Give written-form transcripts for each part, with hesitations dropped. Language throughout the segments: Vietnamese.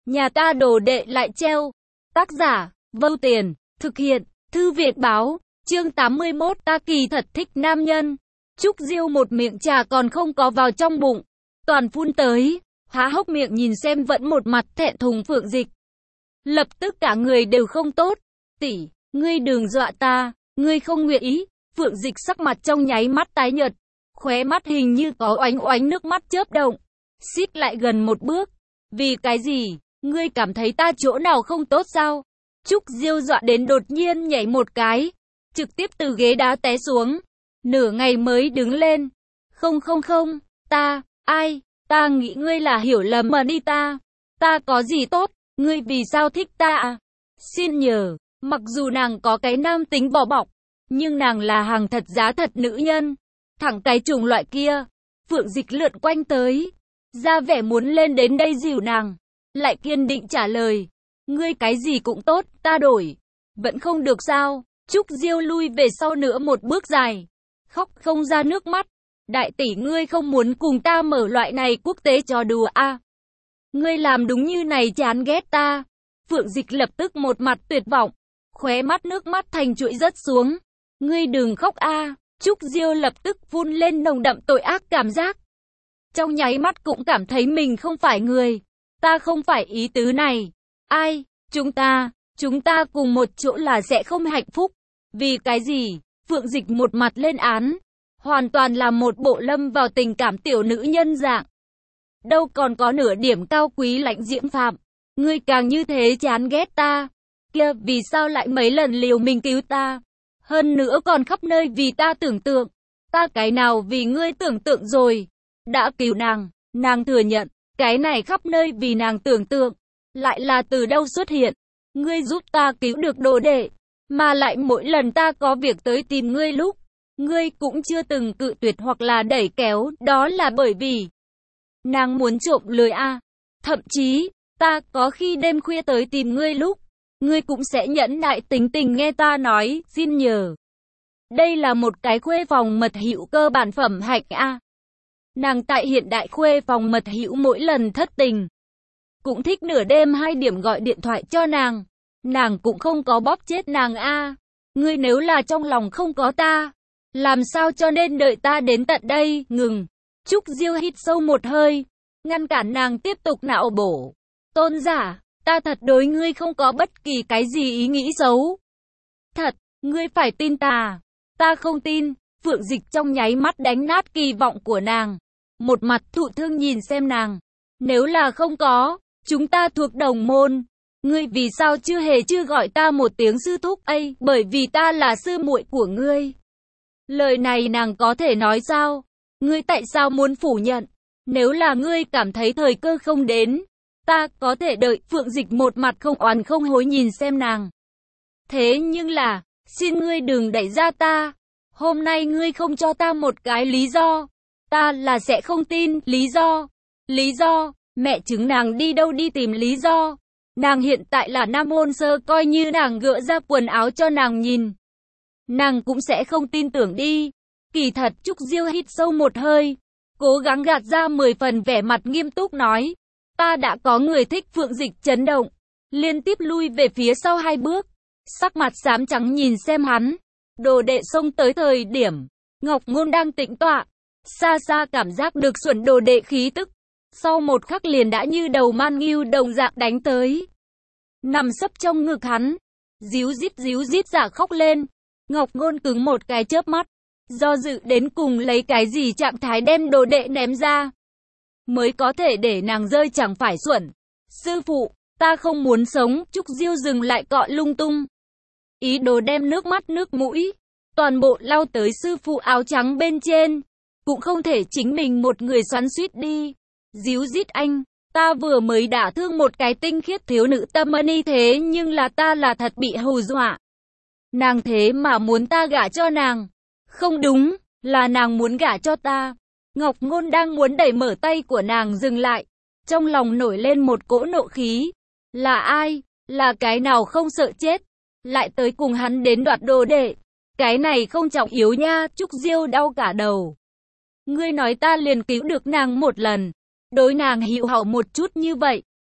Nhà ta đồ đệ lại treo. Tác giả, Vâu Tiền, thực hiện, Thư viện báo, chương 81, ta kỳ thật thích nam nhân. Trúc Diêu một miệng trà còn không có vào trong bụng, toàn phun tới, há hốc miệng nhìn xem vẫn một mặt thẹn thùng Phượng Dịch. Lập tức cả người đều không tốt. Tỷ, ngươi đừng dọa ta, ngươi không nguyện ý. Phượng Dịch sắc mặt trong nháy mắt tái nhợt, khóe mắt hình như có oánh oánh nước mắt chớp động. Xích lại gần một bước. Vì cái gì? Ngươi cảm thấy ta chỗ nào không tốt sao? Trúc Diêu dọa đến đột nhiên nhảy một cái, trực tiếp từ ghế đá té xuống. Nửa ngày mới đứng lên. Không, ta nghĩ ngươi là hiểu lầm mà đi ta. Ta có gì tốt, ngươi vì sao thích ta à? Xin nhờ, mặc dù nàng có cái nam tính bỏ bọc, nhưng nàng là hàng thật giá thật nữ nhân. Thẳng cái chủng loại kia. Phượng Dịch lượn quanh tới, ra vẻ muốn lên đến đây dìu nàng, lại kiên định trả lời. Ngươi cái gì cũng tốt, ta đổi. Vẫn không được sao? Trúc Diêu lui về sau nữa một bước dài, khóc không ra nước mắt. Đại tỷ, ngươi không muốn cùng ta mở loại này quốc tế trò đùa à? Ngươi làm đúng như này chán ghét ta. Phượng Dịch lập tức một mặt tuyệt vọng, khóe mắt nước mắt thành chuỗi rớt xuống. Ngươi đừng khóc a. Trúc Diêu lập tức phun lên nồng đậm tội ác cảm giác. Trong nháy mắt cũng cảm thấy mình không phải người. Ta không phải ý tứ này. Ai? Chúng ta cùng một chỗ là sẽ không hạnh phúc. Vì cái gì? Phượng Dịch một mặt lên án, hoàn toàn là một bộ lâm vào tình cảm tiểu nữ nhân dạng. Đâu còn có nửa điểm cao quý lãnh diễm phạm. Ngươi càng như thế chán ghét ta. Kia, vì sao lại mấy lần liều mình cứu ta? Hơn nữa còn khắp nơi vì ta tưởng tượng. Ta cái nào vì ngươi tưởng tượng rồi? Đã cứu nàng thừa nhận, cái này khắp nơi vì nàng tưởng tượng, lại là từ đâu xuất hiện? Ngươi giúp ta cứu được đồ đệ, mà lại mỗi lần ta có việc tới tìm ngươi lúc, ngươi cũng chưa từng cự tuyệt hoặc là đẩy kéo, đó là bởi vì nàng muốn trộm lời a. Thậm chí, ta có khi đêm khuya tới tìm ngươi lúc, ngươi cũng sẽ nhẫn nại tính tình nghe ta nói, xin nhờ. Đây là một cái khuê phòng mật hữu cơ bản phẩm hạnh a. Nàng tại hiện đại khuê phòng mật hữu mỗi lần thất tình, cũng thích nửa đêm 2 điểm gọi điện thoại cho nàng. Nàng cũng không có bóp chết nàng a. Ngươi nếu là trong lòng không có ta, làm sao cho nên đợi ta đến tận đây? Ngừng. Trúc Diêu hít sâu một hơi, ngăn cản nàng tiếp tục nạo bổ. Tôn giả, ta thật đối ngươi không có bất kỳ cái gì ý nghĩ xấu. Thật, ngươi phải tin ta. Ta không tin. Phượng Dịch trong nháy mắt đánh nát kỳ vọng của nàng, một mặt thụ thương nhìn xem nàng. Nếu là không có, chúng ta thuộc đồng môn. Ngươi vì sao chưa gọi ta một tiếng sư thúc ấy? Bởi vì ta là sư muội của ngươi. Lời này nàng có thể nói sao? Ngươi tại sao muốn phủ nhận? Nếu là ngươi cảm thấy thời cơ không đến, ta có thể đợi. Phượng Dịch một mặt không oán không hối nhìn xem nàng. Thế nhưng là, xin ngươi đừng đẩy ra ta. Hôm nay ngươi không cho ta một cái lý do, ta là sẽ không tin. Lý do, mẹ chứng nàng đi đâu đi tìm lý do. Nàng hiện tại là nam môn sơ, coi như nàng gỡ ra quần áo cho nàng nhìn, nàng cũng sẽ không tin tưởng đi. Kỳ thật. Trúc Diêu hít sâu một hơi, cố gắng gạt ra 10 phần vẻ mặt nghiêm túc nói. Ta đã có người thích. Phượng Dịch chấn động, liên tiếp lui về phía sau 2 bước, sắc mặt xám trắng nhìn xem hắn. Đồ đệ xông tới thời điểm, Ngọc Ngôn đang tĩnh tọa, xa xa cảm giác được xuẩn đồ đệ khí tức. Sau một khắc liền đã như đầu man ngưu đồng dạng đánh tới, nằm sấp trong ngực hắn, díu dít giả khóc lên. Ngọc Ngôn cứng một cái chớp mắt, do dự đến cùng lấy cái gì trạng thái đem đồ đệ ném ra, mới có thể để nàng rơi chẳng phải xuẩn. Sư phụ, ta không muốn sống. Trúc Diêu dừng lại cọ lung tung, ý đồ đem nước mắt nước mũi toàn bộ lau tới sư phụ áo trắng bên trên. Cũng không thể chính mình một người xoắn xuýt đi. Díu dít anh, ta vừa mới đả thương một cái tinh khiết thiếu nữ tâm ni, thế nhưng là ta là thật bị hù dọa. Nàng thế mà muốn ta gả cho nàng. Không đúng, là nàng muốn gả cho ta. Ngọc Ngôn đang muốn đẩy mở tay của nàng dừng lại, trong lòng nổi lên một cỗ nộ khí. Là ai? Là cái nào không sợ chết, lại tới cùng hắn đến đoạt đồ đệ? Cái này không trọng yếu nha. Trúc Diêu đau cả đầu. Ngươi nói ta liền cứu được nàng một lần, đối nàng hữu hảo một chút như vậy,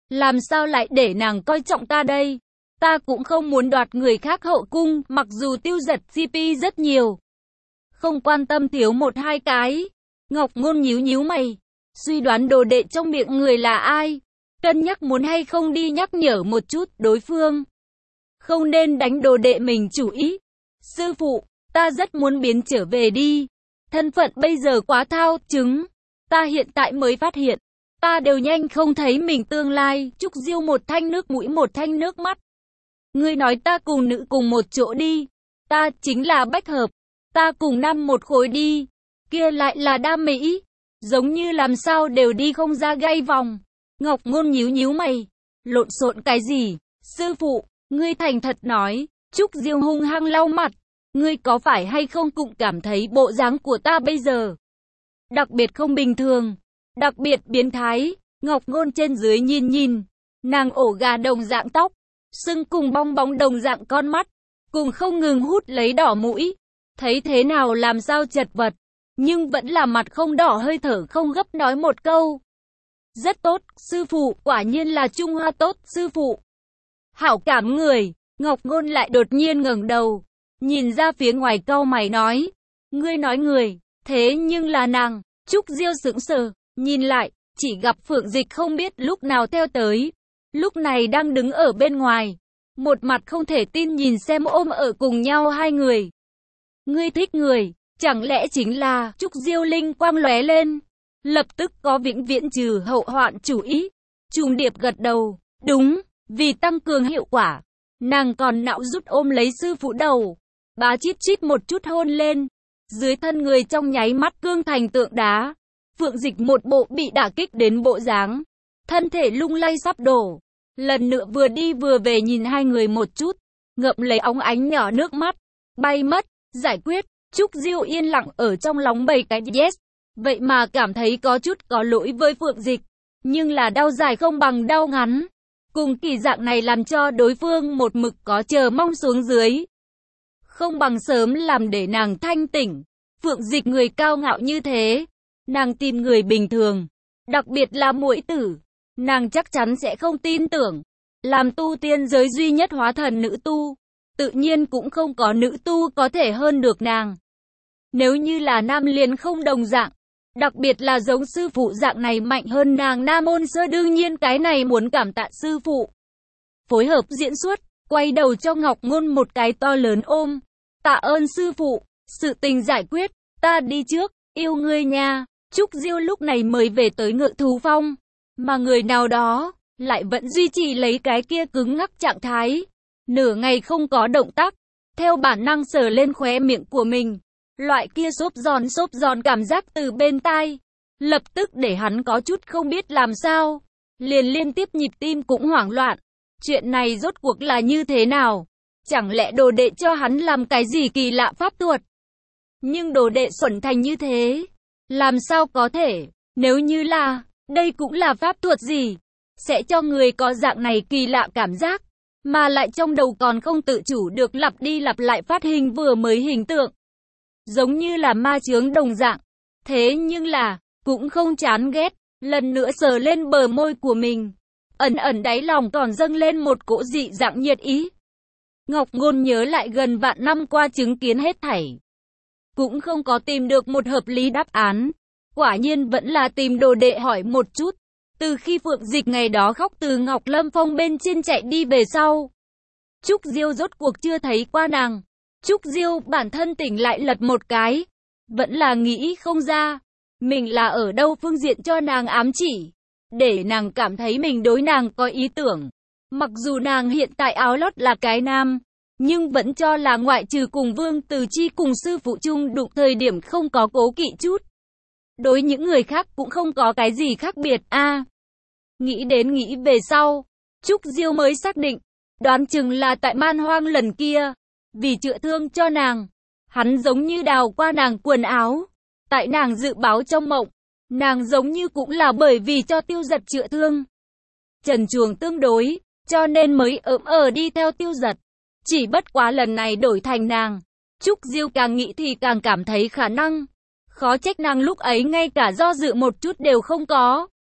Làm sao lại để nàng coi trọng ta đây? Ta cũng không muốn đoạt người khác hậu cung, mặc dù Tiêu Giật CP rất nhiều. Không quan tâm thiếu một hai cái. Ngọc Ngôn nhíu nhíu mày, suy đoán đồ đệ trong miệng người là ai. Cân nhắc muốn hay không đi nhắc nhở một chút đối phương. Không nên đánh đồ đệ mình chủ ý. Sư phụ, ta rất muốn biến trở về đi. Thân phận bây giờ quá thao chứng. Ta hiện tại mới phát hiện. Ta đều nhanh không thấy mình tương lai. Trúc Diêu một thanh nước mũi một thanh nước mắt. Ngươi nói ta cùng nữ cùng một chỗ đi. Ta chính là bách hợp. Ta cùng nam một khối đi. Kia lại là đam mỹ. Giống như làm sao đều đi không ra gai vòng. Ngọc Ngôn nhíu nhíu mày. Lộn xộn cái gì? Sư phụ, ngươi thành thật nói. Trúc Diêu hung hăng lau mặt. Ngươi có phải hay không cũng cảm thấy bộ dáng của ta bây giờ đặc biệt không bình thường, đặc biệt biến thái. Ngọc Ngôn trên dưới nhìn nhìn, nàng ổ gà đồng dạng tóc, sưng cùng bong bóng đồng dạng con mắt, cùng không ngừng hút lấy đỏ mũi. Thấy thế nào làm sao chật vật, nhưng vẫn là mặt không đỏ hơi thở không gấp nói một câu. Rất tốt, sư phụ, quả nhiên là Trung Hoa tốt, sư phụ. Hảo cảm người. Ngọc Ngôn lại đột nhiên ngẩng đầu, nhìn ra phía ngoài cau mày nói. Ngươi nói người, thế nhưng là nàng. Trúc Diêu sững sờ, nhìn lại, chỉ gặp Phượng Dịch không biết lúc nào theo tới. Lúc này đang đứng ở bên ngoài, một mặt không thể tin nhìn xem ôm ở cùng nhau hai người. Ngươi thích người, chẳng lẽ chính là... Trúc Diêu linh quang lóe lên, lập tức có vĩnh viễn trừ hậu hoạn chủ ý. Trùng Điệp gật đầu, đúng, vì tăng cường hiệu quả, nàng còn não rút ôm lấy sư phụ đầu, bá chít chít một chút hôn lên. Dưới thân người trong nháy mắt cương thành tượng đá. Phượng Dịch một bộ bị đả kích đến bộ dáng, thân thể lung lay sắp đổ. Lần nữa vừa đi vừa về nhìn hai người một chút, ngậm lấy óng ánh nhỏ nước mắt, bay mất, giải quyết. Trúc Diêu yên lặng ở trong lòng bày cái yes. Vậy mà cảm thấy có chút có lỗi với Phượng Dịch, nhưng là đau dài không bằng đau ngắn. Cùng kỳ dạng này làm cho đối phương một mực có chờ mong xuống dưới. Không bằng sớm làm để nàng thanh tỉnh. Phượng Dịch người cao ngạo như thế, nàng tìm người bình thường, đặc biệt là muội tử, nàng chắc chắn sẽ không tin tưởng. Làm tu tiên giới duy nhất hóa thần nữ tu, tự nhiên cũng không có nữ tu có thể hơn được nàng. Nếu như là nam liền không đồng dạng, đặc biệt là giống sư phụ dạng này mạnh hơn nàng. Nam Môn Sơ đương nhiên cái này muốn cảm tạ sư phụ. Phối hợp diễn xuất, quay đầu cho Ngọc Ngôn một cái to lớn ôm. Tạ ơn sư phụ, sự tình giải quyết, ta đi trước, yêu ngươi nha. Trúc Diêu lúc này mới về tới Ngự Thú Phong, mà người nào đó lại vẫn duy trì lấy cái kia cứng ngắc trạng thái. Nửa ngày không có động tác, theo bản năng sờ lên khóe miệng của mình. Loại kia xốp giòn cảm giác từ bên tai, lập tức để hắn có chút không biết làm sao. Liền liên tiếp nhịp tim cũng hoảng loạn. Chuyện này rốt cuộc là như thế nào? Chẳng lẽ đồ đệ cho hắn làm cái gì kỳ lạ pháp thuật? Nhưng đồ đệ xuẩn thành như thế, làm sao có thể? Nếu như là, đây cũng là pháp thuật gì? Sẽ cho người có dạng này kỳ lạ cảm giác, mà lại trong đầu còn không tự chủ được lặp đi lặp lại phát hình vừa mới hình tượng. Giống như là ma chướng đồng dạng. Thế nhưng là, cũng không chán ghét, lần nữa sờ lên bờ môi của mình. Ẩn ẩn đáy lòng còn dâng lên một cỗ dị dạng nhiệt ý. Ngọc Ngôn nhớ lại gần vạn năm qua chứng kiến hết thảy, cũng không có tìm được một hợp lý đáp án. Quả nhiên vẫn là tìm đồ đệ hỏi một chút. Từ khi Phượng Dịch ngày đó khóc từ Ngọc Lâm Phong bên trên chạy đi về sau, Trúc Diêu rốt cuộc chưa thấy qua nàng. Trúc Diêu bản thân tỉnh lại lật một cái, vẫn là nghĩ không ra mình là ở đâu phương diện cho nàng ám chỉ, để nàng cảm thấy mình đối nàng có ý tưởng. Mặc dù nàng hiện tại áo lót là cái nam, nhưng vẫn cho là ngoại trừ cùng Vương Từ Chi cùng sư phụ chung đụng thời điểm không có cố kỵ chút. Đối những người khác cũng không có cái gì khác biệt a. Nghĩ đến nghĩ về sau, Trúc Diêu mới xác định, đoán chừng là tại Man Hoang lần kia, vì chữa thương cho nàng, hắn giống như đào qua nàng quần áo. Tại nàng dự báo trong mộng, nàng giống như cũng là bởi vì cho Tiêu Giật chữa thương. Trần truồng tương đối, cho nên mới đi theo Tiêu Giật. Chỉ bất quá lần này đổi thành nàng. Trúc Diêu càng nghĩ thì càng cảm thấy khả năng. Khó trách nàng lúc ấy ngay cả do dự một chút đều không có.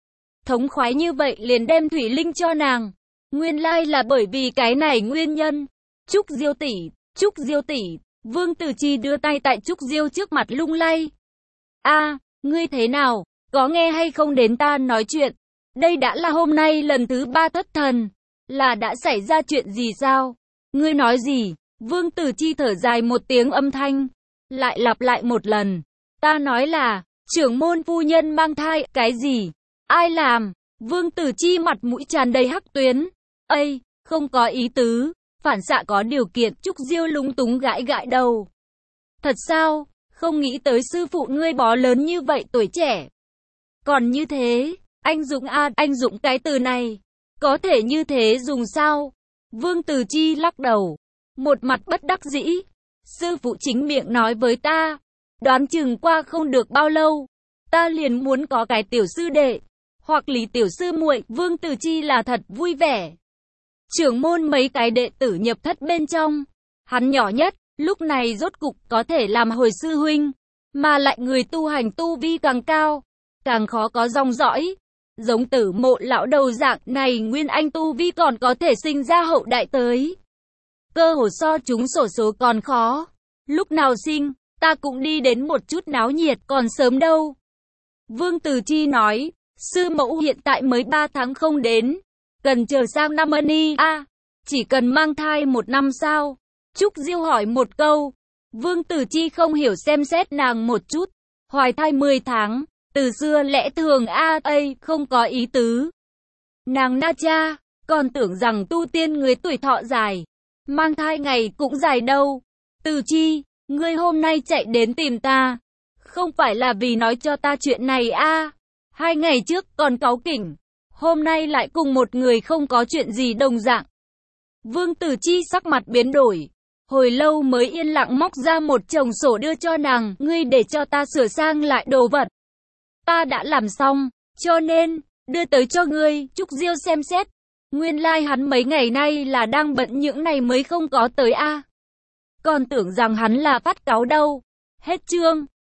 thống khoái như vậy liền đem thủy linh cho nàng. Nguyên lai là bởi vì cái này nguyên nhân. Trúc Diêu tỷ, Trúc Diêu tỷ, Vương Tử Chi đưa tay tại Trúc Diêu trước mặt lung lay. A, ngươi thế nào, có nghe hay không đến ta nói chuyện? Đây đã là hôm nay lần thứ 3 thất thần, là đã xảy ra chuyện gì sao? Ngươi nói gì? Vương Tử Chi thở dài một tiếng âm thanh, lại lặp lại một lần. Ta nói là, trưởng môn phu nhân mang thai, cái gì? Ai làm? Vương Tử Chi mặt mũi tràn đầy hắc tuyến. Ây, không có ý tứ, phản xạ có điều kiện. Trúc Diêu lúng túng gãi gãi đầu. Thật sao? Không nghĩ tới sư phụ ngươi bó lớn như vậy tuổi trẻ. Còn như thế, anh Dũng a, anh Dũng cái từ này, có thể như thế dùng sao? Vương Tử Chi lắc đầu, một mặt bất đắc dĩ. Sư phụ chính miệng nói với ta, đoán chừng qua không được bao lâu, ta liền muốn có cái tiểu sư đệ, hoặc Lý tiểu sư muội. Vương Tử Chi là thật vui vẻ. Trưởng môn mấy cái đệ tử nhập thất bên trong, hắn nhỏ nhất, lúc này rốt cục có thể làm hồi sư huynh, mà lại người tu hành tu vi càng cao, càng khó có dòng dõi. Giống Tử Mộ lão đầu dạng này nguyên anh tu vi còn có thể sinh ra hậu đại tới. Cơ hồ so chúng xổ số còn khó. Lúc nào sinh, ta cũng đi đến một chút náo nhiệt, còn sớm đâu. Vương Tử Chi nói, sư mẫu hiện tại mới 3 tháng không đến, cần chờ sang năm ni a, chỉ cần mang thai 1 năm sao? Trúc Diêu hỏi một câu. Vương Tử Chi không hiểu xem xét nàng một chút. Hoài thai 10 tháng, từ xưa lẽ thường không có ý tứ. Nàng na cha, còn tưởng rằng tu tiên người tuổi thọ dài, mang thai ngày cũng dài đâu. Tử Chi, ngươi hôm nay chạy đến tìm ta, không phải là vì nói cho ta chuyện này a? 2 ngày trước còn cáu kỉnh, hôm nay lại cùng một người không có chuyện gì đồng dạng. Vương Tử Chi sắc mặt biến đổi, hồi lâu mới yên lặng móc ra một chồng sổ đưa cho nàng. Ngươi để cho ta sửa sang lại đồ vật, ta đã làm xong, cho nên đưa tới cho ngươi. Trúc Diêu xem xét, nguyên lai hắn mấy ngày nay là đang bận những này mới không có tới a. Còn tưởng rằng hắn là phát cáu đâu. Hết chương.